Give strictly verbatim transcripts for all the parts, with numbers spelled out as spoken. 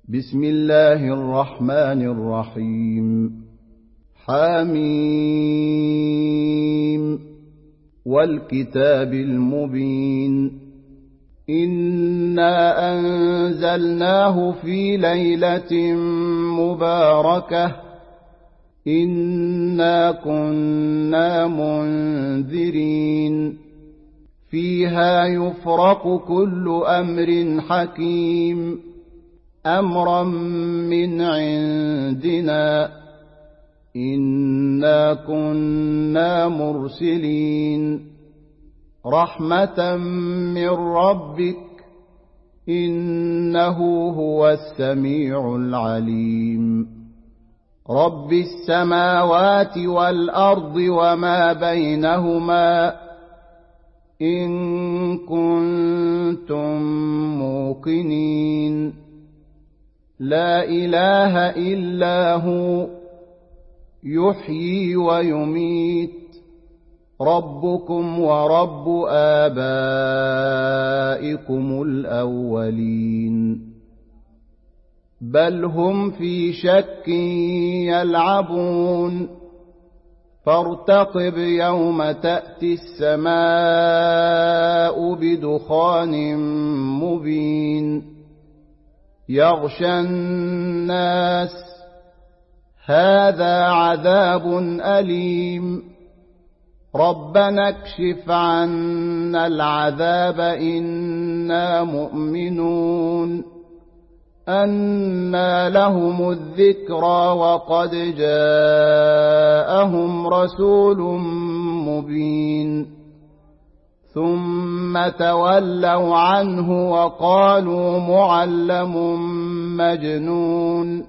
بسم الله الرحمن الرحيم. حميم والكتاب المبين. إنا أنزلناه في ليلة مباركة إنا كنا منذرين فيها يفرق كل أمر حكيم أمرا من عندنا إنا كنا مرسلين رحمة من ربك إنه هو السميع العليم. رب السماوات والأرض وما بينهما إن كنتم موقنين لا إله إلا هو يحيي ويميت ربكم ورب آبائكم الأولين بل هم في شك يلعبون فارتقب يوم تأتي السماء بدخان مبين يغشى الناس هذا عذاب أليم ربنا اكشف عنا العذاب إنا مؤمنون أنى لهم الذكرى وقد جاءهم رسول مبين ثم تولوا عنه وقالوا معلم مجنون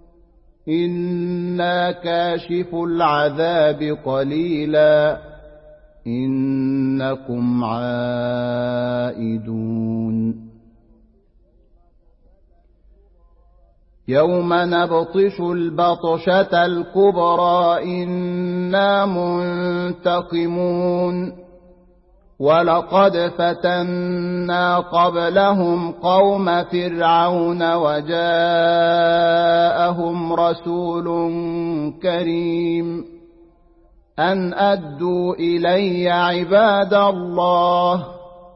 إنا كاشف العذاب قليلا إنكم عائدون يوم نبطش البطشة الكبرى إنا منتقمون ولقد فتنا قبلهم قوم فرعون وجاءهم رسول كريم أن أدوا إلي عباد الله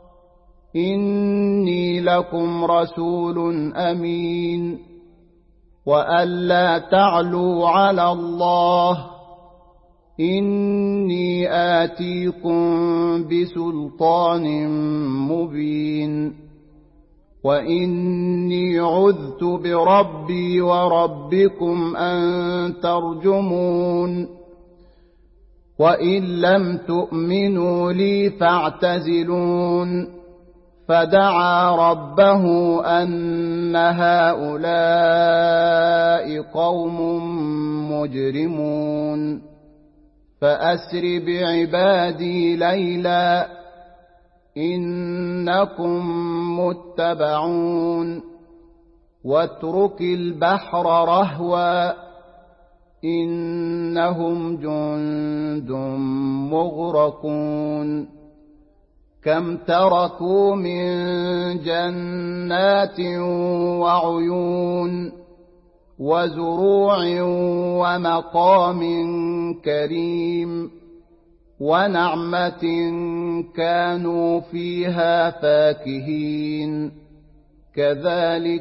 إني لكم رسول أمين وألا تعلوا على الله إني آتيكم بسلطان مبين وإني عذت بربي وربكم أن ترجمون وإن لم تؤمنوا لي فاعتزلون فدعا ربه أن هؤلاء قوم مجرمون فأسر بعبادي ليلا إنكم متبعون واترك البحر رهوا إنهم جند مغرقون كم تركوا من جنات وعيون وزروع ومقام كريم ونعمة كانوا فيها فاكهين كذلك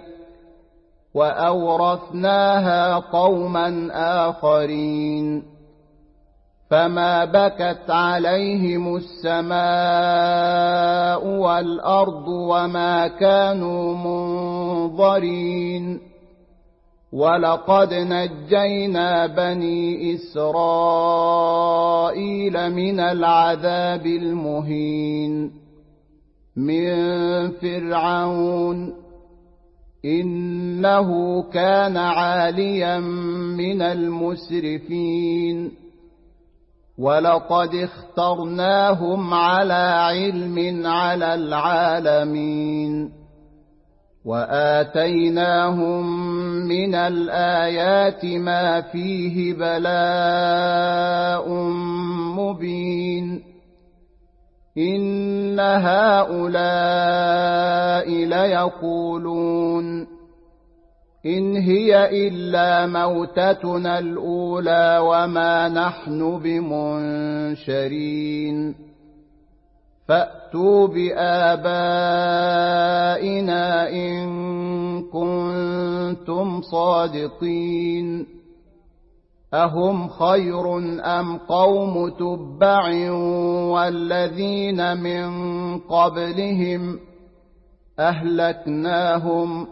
وأورثناها قوما آخرين فما بكت عليهم السماء والأرض وما كانوا منظرين ولقد نجينا بني إسرائيل من العذاب المهين من فرعون إنه كان عاليا من المسرفين ولقد اخترناهم على علم على العالمين وآتيناهم من الآيات ما فيه بلاء مبين إن هؤلاء ليقولون إن هي إلا موتتنا الأولى وما نحن بمنشرين فأتوا بآبائنا إن كنتم صادقين أهم خير أم قوم تبع والذين من قبلهم أهلكناهم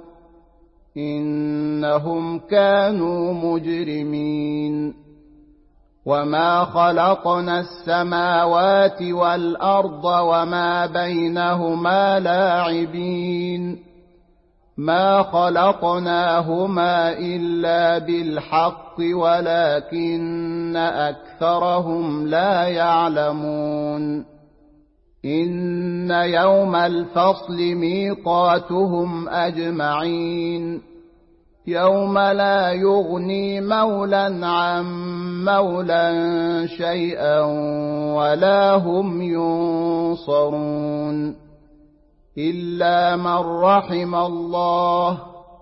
إنهم كانوا مجرمين وما خلقنا السماوات والأرض وما بينهما لاعبين ما خلقناهما إلا بالحق ولكن أكثرهم لا يعلمون إن يوم الفصل ميقاتهم أجمعين يوم لا يغني مولى عن مولى شيئا ولا هم ينصرون إلا من رحم الله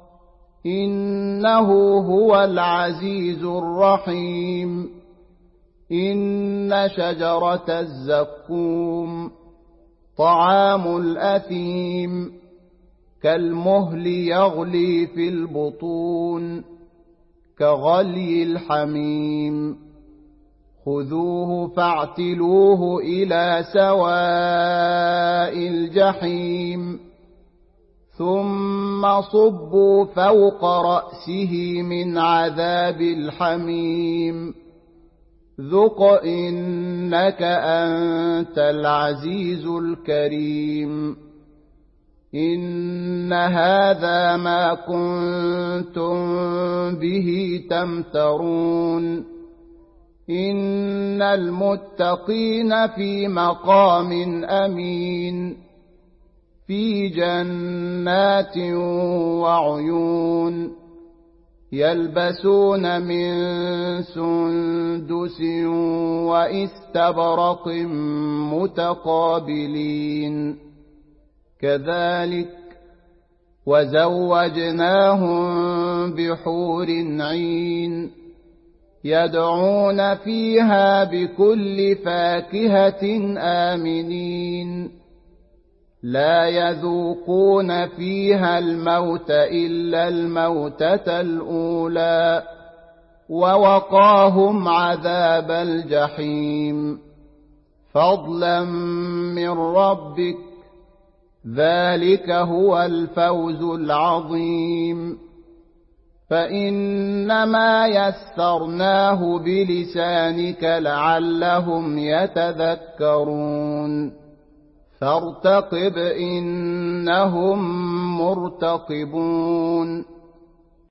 إنه هو العزيز الرحيم إن شجرة الزقوم طعام الأثيم كالمهل يغلي في البطون كغلي الحميم خذوه فاعتلوه إلى سواء الجحيم ثم صبوا فوق رأسه من عذاب الحميم ذق إنك أنت العزيز الكريم إن هذا ما كنتم به تمترون إن المتقين في مقام أمين في جنات وعيون يلبسون من سندس وإستبرق متقابلين كذلك وزوجناهم بحور عين يدعون فيها بكل فاكهة آمنين لا يذوقون فيها الموت إلا الموتة الأولى ووقاهم عذاب الجحيم فضلا من ربك ذلك هو الفوز العظيم فإنما يسرناه بلسانك لعلهم يتذكرون فارتقب إنهم مرتقبون